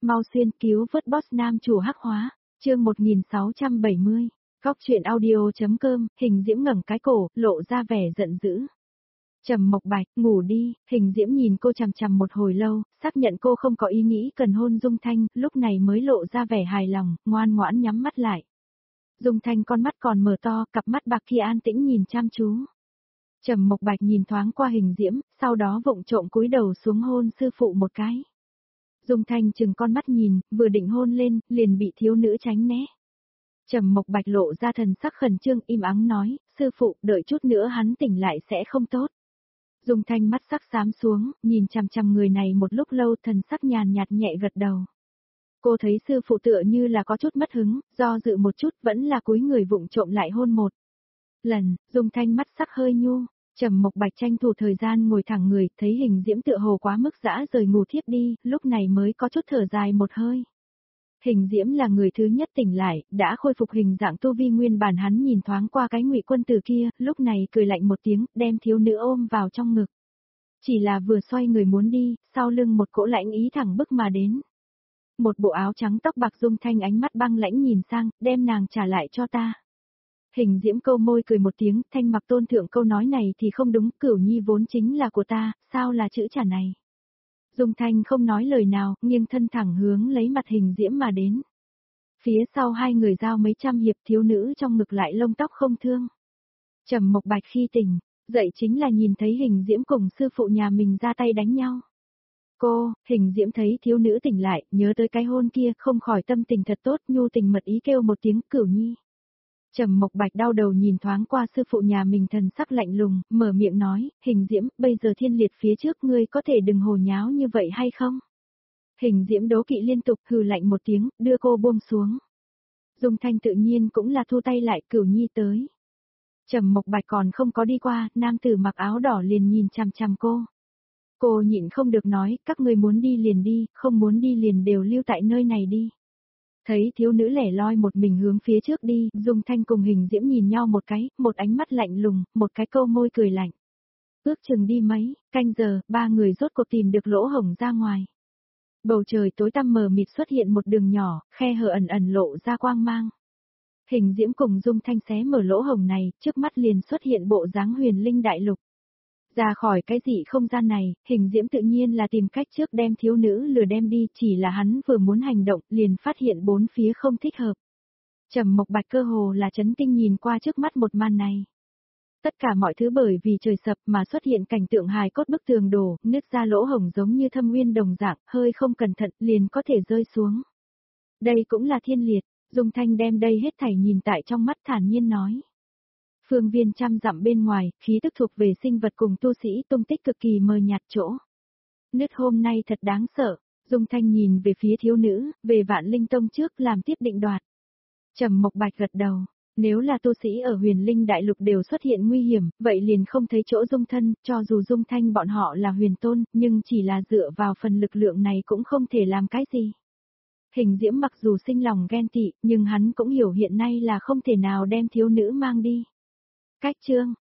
mau xuyên cứu vớt boss nam chủ hắc hóa, chương 1670, góc truyện audio.com, Hình Diễm ngẩng cái cổ, lộ ra vẻ giận dữ. Trầm Mộc Bạch, ngủ đi, Hình Diễm nhìn cô chằm chằm một hồi lâu, xác nhận cô không có ý nghĩ cần hôn Dung Thanh, lúc này mới lộ ra vẻ hài lòng, ngoan ngoãn nhắm mắt lại. Dung Thanh con mắt còn mở to, cặp mắt bạc kia an tĩnh nhìn chăm chú. Trầm Mộc Bạch nhìn thoáng qua Hình Diễm, sau đó vụng trộm cúi đầu xuống hôn sư phụ một cái. Dung Thanh chừng con mắt nhìn, vừa định hôn lên, liền bị thiếu nữ tránh né. Trầm Mộc Bạch lộ ra thần sắc khẩn trương, im ắng nói, sư phụ, đợi chút nữa hắn tỉnh lại sẽ không tốt. Dung Thanh mắt sắc xám xuống, nhìn chằm chằm người này một lúc lâu, thần sắc nhàn nhạt nhẹ gật đầu. Cô thấy sư phụ tựa như là có chút mất hứng, do dự một chút vẫn là cúi người vụng trộm lại hôn một lần. Dung Thanh mắt sắc hơi nhu. Trầm Mộc Bạch tranh thủ thời gian ngồi thẳng người, thấy Hình Diễm tựa hồ quá mức dã rời ngủ thiếp đi, lúc này mới có chút thở dài một hơi. Hình Diễm là người thứ nhất tỉnh lại, đã khôi phục hình dạng tu vi nguyên bản, hắn nhìn thoáng qua cái Ngụy Quân Tử kia, lúc này cười lạnh một tiếng, đem thiếu nữ ôm vào trong ngực. Chỉ là vừa xoay người muốn đi, sau lưng một cỗ lãnh ý thẳng bức mà đến. Một bộ áo trắng tóc bạc Dung Thanh ánh mắt băng lãnh nhìn sang, đem nàng trả lại cho ta. Hình Diễm câu môi cười một tiếng, Thanh mặc tôn thượng câu nói này thì không đúng, Cửu Nhi vốn chính là của ta, sao là chữ trả này. Dung Thanh không nói lời nào, nghiêng thân thẳng hướng lấy mặt Hình Diễm mà đến. Phía sau hai người giao mấy trăm hiệp, thiếu nữ trong ngực lại lông tóc không thương. Trầm Mộc Bạch khi tỉnh, dậy chính là nhìn thấy Hình Diễm cùng sư phụ nhà mình ra tay đánh nhau. Hình Diễm thấy thiếu nữ tỉnh lại, nhớ tới cái hôn kia, không khỏi tâm tình thật tốt, nhu tình mật ý kêu một tiếng Cửu Nhi. Trầm Mộc Bạch đau đầu nhìn thoáng qua sư phụ nhà mình, thần sắc lạnh lùng, mở miệng nói, Hình Diễm, bây giờ thiên liệt phía trước, ngươi có thể đừng hồ nháo như vậy hay không? Hình Diễm đố kỵ liên tục hừ lạnh một tiếng, đưa cô buông xuống. Dung Thanh tự nhiên cũng là thu tay lại, Cửu Nhi tới. Trầm Mộc Bạch còn không có đi qua, nam tử mặc áo đỏ liền nhìn chằm chằm cô. Cô nhịn không được nói, các ngươi muốn đi liền đi, không muốn đi liền đều lưu tại nơi này đi. Thấy thiếu nữ lẻ loi một mình hướng phía trước đi, Dung Thanh cùng Hình Diễm nhìn nhau một cái, một ánh mắt lạnh lùng, một cái câu môi cười lạnh. Ước chừng đi mấy canh giờ, ba người rốt cuộc tìm được lỗ hổng ra ngoài. Bầu trời tối tăm mờ mịt xuất hiện một đường nhỏ, khe hở ẩn ẩn lộ ra quang mang. Hình Diễm cùng Dung Thanh xé mở lỗ hổng này, trước mắt liền xuất hiện bộ dáng huyền linh đại lục. Ra khỏi cái dị không gian này, Hình Diễm tự nhiên là tìm cách trước đem thiếu nữ lừa đem đi, chỉ là hắn vừa muốn hành động, liền phát hiện bốn phía không thích hợp. Trầm Mộc Bạch cơ hồ là chấn kinh nhìn qua trước mắt một màn này. Tất cả mọi thứ bởi vì trời sập mà xuất hiện cảnh tượng hài cốt, bức tường đổ, nứt ra lỗ hổng giống như thâm uyên đồng dạng, hơi không cẩn thận liền có thể rơi xuống. Đây cũng là thiên liệt, Dung Thanh đem đây hết thảy nhìn tại trong mắt, thản nhiên nói. Phương viên trăm dặm bên ngoài, khí tức thuộc về sinh vật cùng tu sĩ tung tích cực kỳ mờ nhạt chỗ. Nứt hôm nay thật đáng sợ, Dung Thanh nhìn về phía thiếu nữ, về Vạn Linh Tông trước làm tiếp định đoạt. Trầm Mộc Bạch gật đầu, nếu là tu sĩ ở Huyền Linh Đại Lục đều xuất hiện nguy hiểm, vậy liền không thấy chỗ dung thân, cho dù Dung Thanh bọn họ là huyền tôn, nhưng chỉ là dựa vào phần lực lượng này cũng không thể làm cái gì. Hình Diễm mặc dù sinh lòng ghen tị, nhưng hắn cũng hiểu hiện nay là không thể nào đem thiếu nữ mang đi. Cách chương